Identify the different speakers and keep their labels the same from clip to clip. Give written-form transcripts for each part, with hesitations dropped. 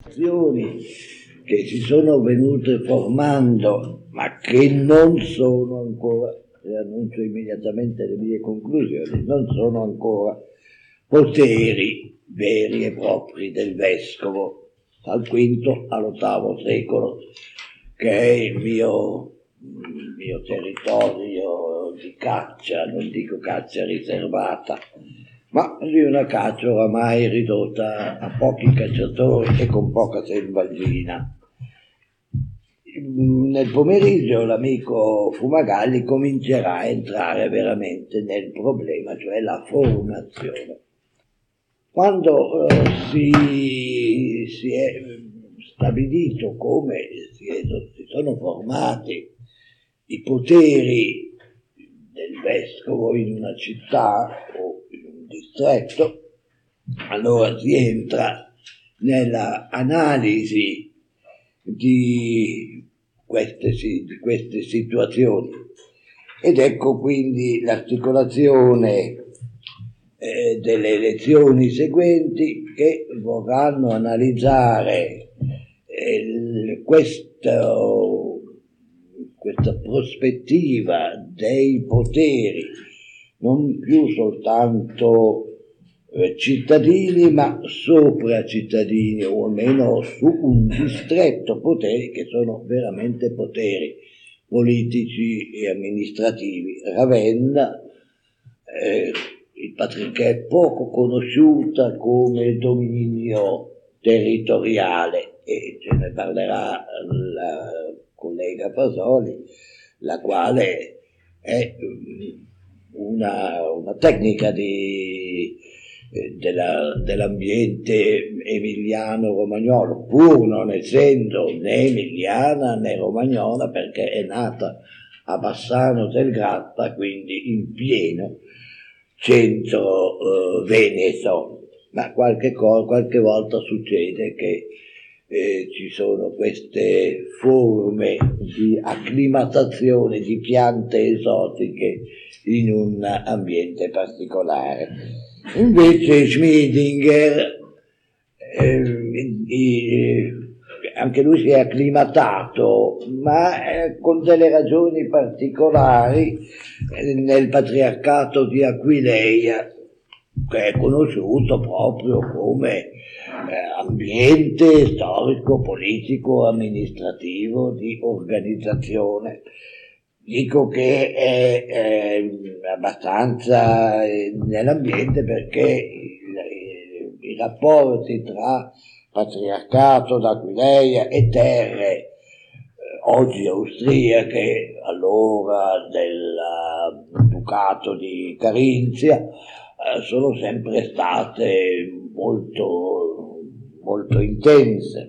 Speaker 1: azioni che si sono venute formando, ma che non sono ancora, e annuncio immediatamente le mie conclusioni, non sono ancora poteri veri e propri del vescovo dal V all'VIII secolo, che è il mio territorio di caccia, non dico caccia riservata, ma di una caccia oramai ridotta a pochi cacciatori e con poca selvaggina. Nel pomeriggio l'amico Fumagalli comincerà a entrare veramente nel problema, cioè la formazione. Quando si è stabilito come si sono formati i poteri del vescovo in una città o in un distretto, allora si entra nella analisi di queste situazioni, ed ecco quindi l'articolazione delle lezioni seguenti che vorranno analizzare questa prospettiva dei poteri non più soltanto cittadini, ma sopra cittadini, o almeno su un distretto poteri che sono veramente poteri politici e amministrativi. Ravenna, che è poco conosciuta come dominio territoriale, e ce ne parlerà la collega Fasoli, la quale è una tecnica dell'ambiente emiliano-romagnolo, pur non essendo né emiliana né romagnola, perché è nata a Bassano del Grappa, quindi in pieno centro veneto, ma qualche volta succede che ci sono queste forme di acclimatazione di piante esotiche in un ambiente particolare. Invece Schmidinger, anche lui si è acclimatato, ma con delle ragioni particolari, nel patriarcato di Aquileia, che è conosciuto proprio come ambiente storico, politico, amministrativo, di organizzazione. Dico che è abbastanza nell'ambiente perché i rapporti tra patriarcato d'Aquileia e terre oggi austriache, allora del ducato di Carinzia, sono sempre state molto, molto intense.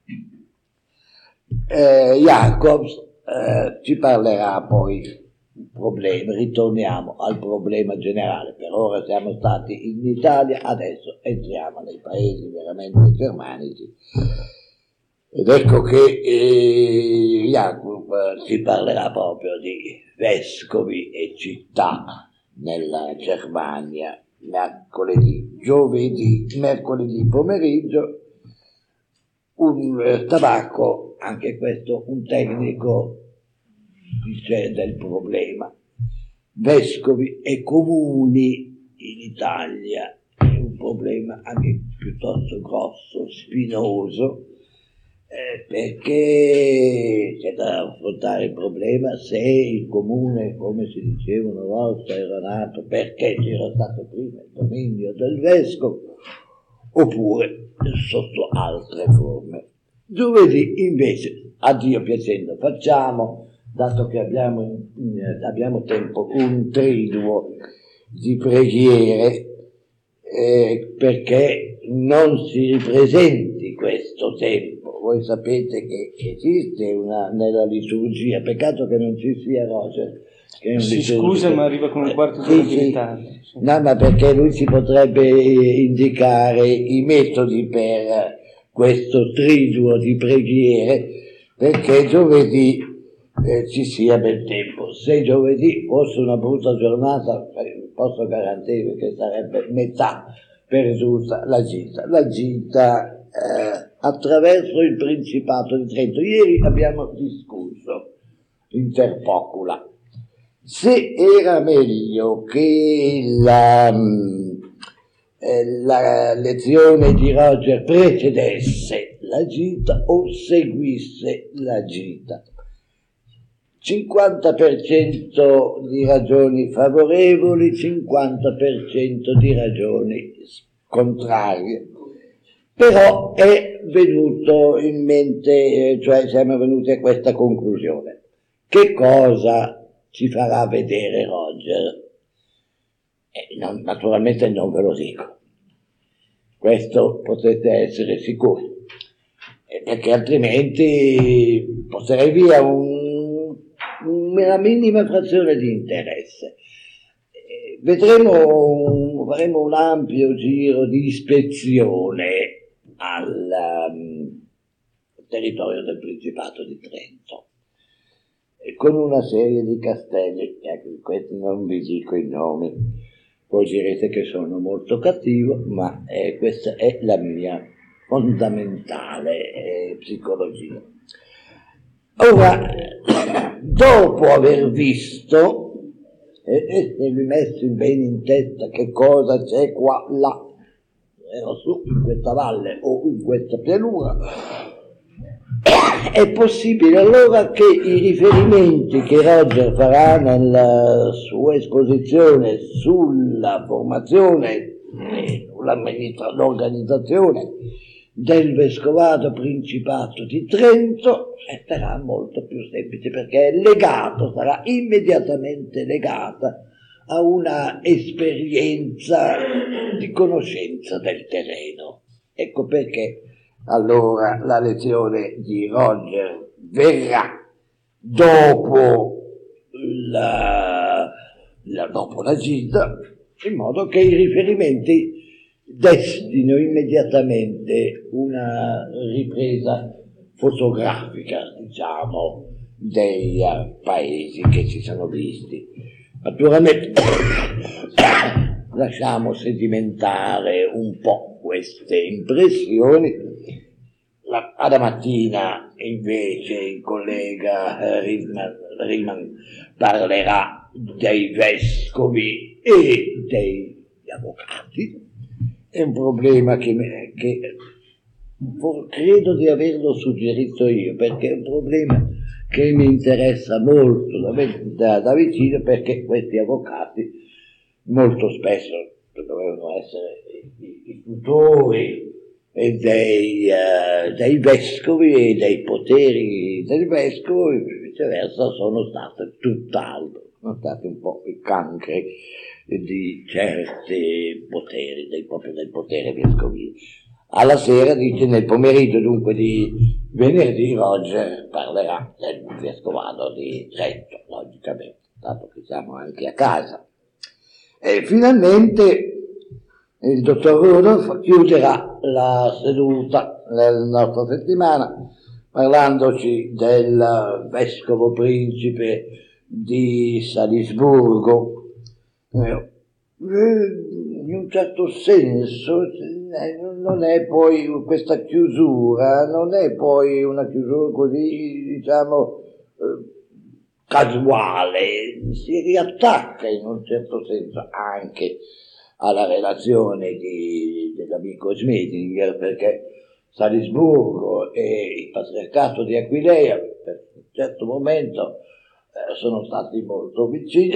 Speaker 1: Jacobs ci parlerà poi problemi, ritorniamo al problema generale. Per ora siamo stati in Italia, adesso entriamo nei paesi veramente germanici, ed ecco che Jacob ci parlerà proprio di vescovi e città nella Germania. Mercoledì pomeriggio un tabacco, anche questo un tecnico dice del problema. Vescovi e comuni in Italia è un problema anche piuttosto grosso, spinoso, perché c'è da affrontare il problema se il comune, come si diceva una volta, era nato perché c'era stato prima il dominio del vescovo, oppure sotto altre forme. Giovedì invece, a Dio piacendo, facciamo, dato che abbiamo tempo, un triduo di preghiere, perché non si ripresenti questo tempo. Voi sapete che esiste nella liturgia, peccato che non ci sia Roger.
Speaker 2: Si scusa, ma arriva con un quarto d'ora di ritardo.
Speaker 1: Sì. No, ma perché lui ci potrebbe indicare i metodi per questo triduo di preghiere, perché giovedì ci sia bel tempo. Se giovedì fosse una brutta giornata, posso garantirvi che sarebbe metà perduta la gita attraverso il Principato di Trento. Ieri abbiamo discusso inter pocula se era meglio che la lezione di Roger precedesse la gita o seguisse la gita. 50% di ragioni favorevoli, 50% di ragioni contrarie. Però è venuto in mente, cioè siamo venuti a questa conclusione. Che cosa ci farà vedere Roger? Naturalmente non ve lo dico. Questo potete essere sicuri. Perché altrimenti porterei via una minima frazione di interesse. Faremo un ampio giro di ispezione al territorio del Principato di Trento, con una serie di castelli, questi non vi dico i nomi, poi direte che sono molto cattivo, ma questa è la mia fondamentale psicologia. Ora, dopo aver visto e vi messi bene in testa che cosa c'è qua, là, su in questa valle o in questa pianura, è possibile allora che i riferimenti che Roger farà nella sua esposizione sulla formazione e sull'organizzazione del Vescovato Principato di Trento sarà molto più semplice, perché sarà immediatamente legata a una esperienza di conoscenza del terreno. Ecco perché allora la lezione di Roger verrà dopo la gita, in modo che i riferimenti destino immediatamente una ripresa fotografica, diciamo, dei paesi che ci sono visti. Naturalmente lasciamo sedimentare un po' queste impressioni. Alla mattina invece il collega Riemann parlerà dei vescovi e degli avvocati. È un problema che credo di averlo suggerito io, perché è un problema che mi interessa molto da vicino, perché questi avvocati molto spesso dovevano essere i tutori dei vescovi e dei poteri del vescovo, viceversa sono state tutt'altro, sono stati un po' i cancri di certi poteri, proprio del potere vescovile. Alla sera, dice, nel pomeriggio dunque di venerdì, Roger parlerà del vescovato di Trento, logicamente, dato che siamo anche a casa. E finalmente il dottor Rudolph chiuderà la seduta della nostra settimana parlandoci del vescovo principe di Salisburgo. In un certo senso non è poi questa chiusura, non è poi una chiusura così, diciamo, casuale, si riattacca in un certo senso anche alla relazione dell'amico Schmedinger, perché Salisburgo e il Patriarcato di Aquileia per un certo momento sono stati molto vicini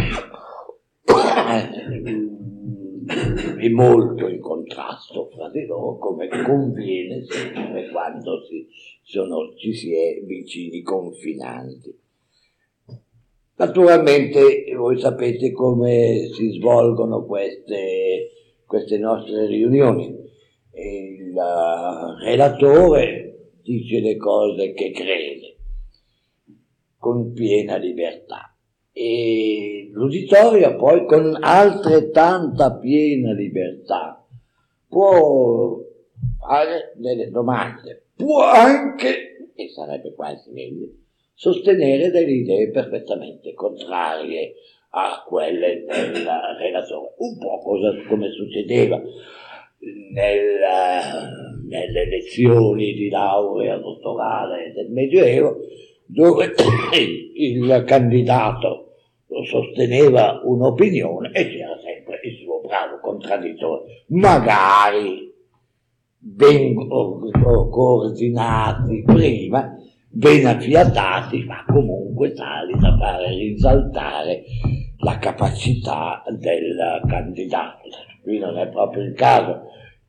Speaker 1: e molto in contrasto fra di loro, come conviene sempre quando ci si è vicini confinanti. Naturalmente voi sapete come si svolgono queste nostre riunioni. Il relatore dice le cose che crede con piena libertà e l'uditorio poi con altrettanta piena libertà può fare delle domande, può anche, e sarebbe quasi meglio, sostenere delle idee perfettamente contrarie a quelle del relatore, un po' come succedeva nelle lezioni di laurea dottorale del Medioevo, dove il candidato sosteneva un'opinione e c'era sempre il suo bravo contraddittore, magari ben coordinati prima, ben affiatati, ma comunque tali da fare risaltare la capacità del candidato. Qui non è proprio il caso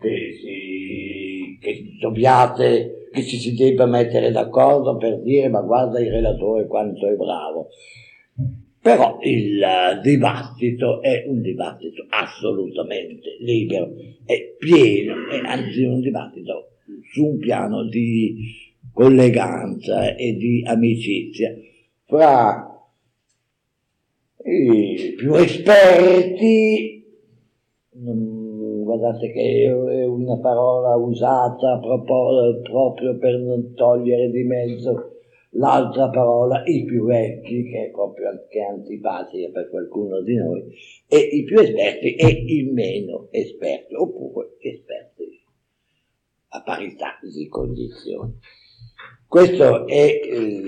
Speaker 1: che ci si debba mettere d'accordo per dire ma guarda il relatore quanto è bravo. Però il dibattito è un dibattito assolutamente libero, è pieno, è anzi un dibattito su un piano di colleganza e di amicizia fra i più esperti. Guardate che è una parola usata proprio per non togliere di mezzo l'altra parola, i più vecchi, che è proprio anche antipatica per qualcuno di noi, e i più esperti e i meno esperti, oppure esperti a parità di condizioni. Questa è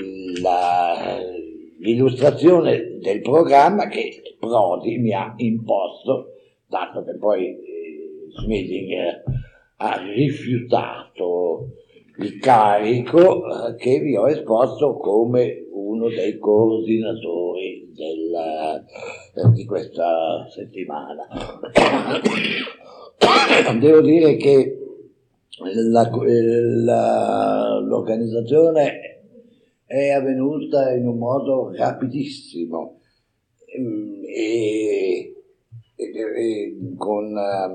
Speaker 1: l'illustrazione del programma che Prodi mi ha imposto, dato che poi Schmidinger ha rifiutato il carico che vi ho esposto come uno dei coordinatori di questa settimana. Devo dire che l'organizzazione è avvenuta in un modo rapidissimo e con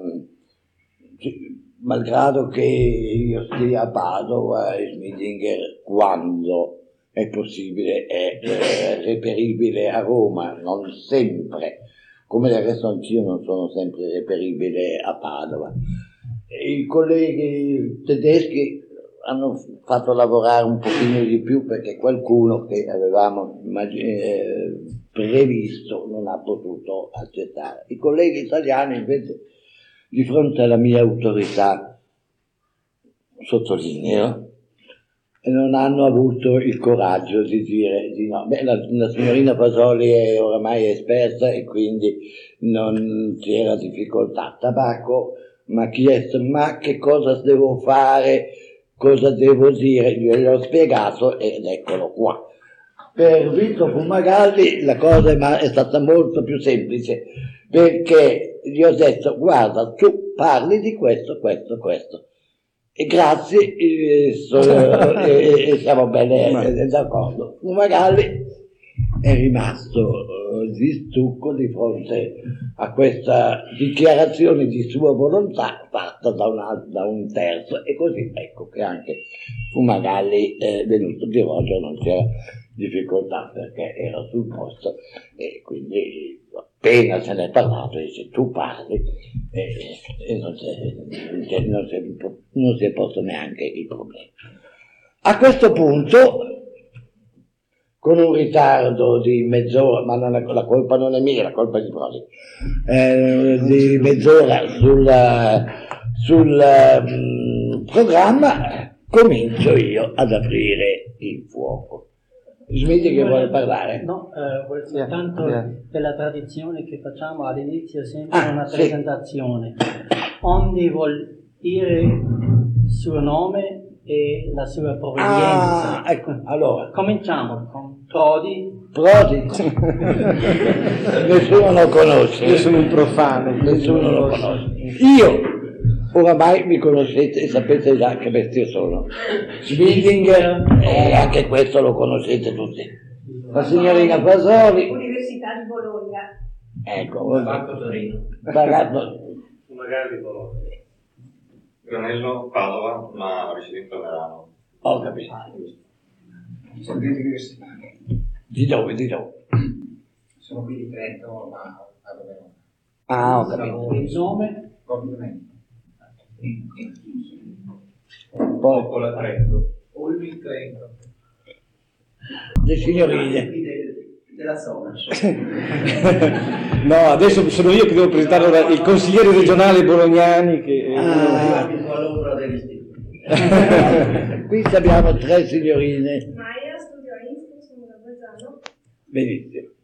Speaker 1: malgrado che io stia a Padova, Schmidinger quando è possibile è reperibile a Roma, non sempre, come del resto anch'io non sono sempre reperibile a Padova. I colleghi tedeschi hanno fatto lavorare un pochino di più perché qualcuno che avevamo previsto non ha potuto accettare. I colleghi italiani invece, di fronte alla mia autorità, sottolineo, non hanno avuto il coraggio di dire di no. Beh, la signorina Fasoli è oramai esperta e quindi non c'era difficoltà. Tabacco mi ha chiesto ma che cosa devo fare, cosa devo dire, glielo ho spiegato ed eccolo qua. Per Vito Fumagalli la cosa è stata molto più semplice, perché gli ho detto guarda, tu parli di questo, e grazie, e siamo bene d'accordo. Fumagalli è rimasto di stucco di fronte a questa dichiarazione di sua volontà fatta da un terzo, e così ecco che anche Fumagalli è venuto di Roggio, non c'era difficoltà perché era sul posto, e quindi appena se ne è parlato dice tu parli, e non si è posto neanche il problema. A questo punto, con un ritardo di mezz'ora, ma la colpa non è mia, la colpa è di Prodi, di mezz'ora sul programma, comincio io ad aprire il fuoco. Smiti che vuole parlare?
Speaker 3: No, vuole soltanto della tradizione che facciamo all'inizio sempre una presentazione. Ogni vuol dire il suo nome e la sua provenienza.
Speaker 1: Ecco, allora.
Speaker 3: Cominciamo con Prodi.
Speaker 1: Nessuno lo conosce.
Speaker 2: Io sono un profano.
Speaker 1: Nessuno lo conosce. Io oramai mi conoscete e sapete già che bestia sono. Schmidinger, e anche questo lo conoscete tutti. La signorina Fasoli.
Speaker 4: Università di Bologna.
Speaker 1: Ecco.
Speaker 5: Marco Torino.
Speaker 6: Magari Bologna. Granello, Padova, ma risiedente a Milano.
Speaker 1: Ho capito.
Speaker 5: Sono due universitari.
Speaker 1: Di dove?
Speaker 5: Sono qui di Trento, ma a Verona.
Speaker 1: Ah, ho capito.
Speaker 3: Il nome?
Speaker 5: Complimenti.
Speaker 6: Popola Trento.
Speaker 5: Olmi Trento.
Speaker 1: Le signorine.
Speaker 5: della zona.
Speaker 2: No, adesso sono io che devo presentare ora il consigliere regionale Bolognani che...
Speaker 1: Qui abbiamo 3 signorine.
Speaker 4: Maia studiò a Innsbruck, sono da Bolzano.
Speaker 1: Benissimo.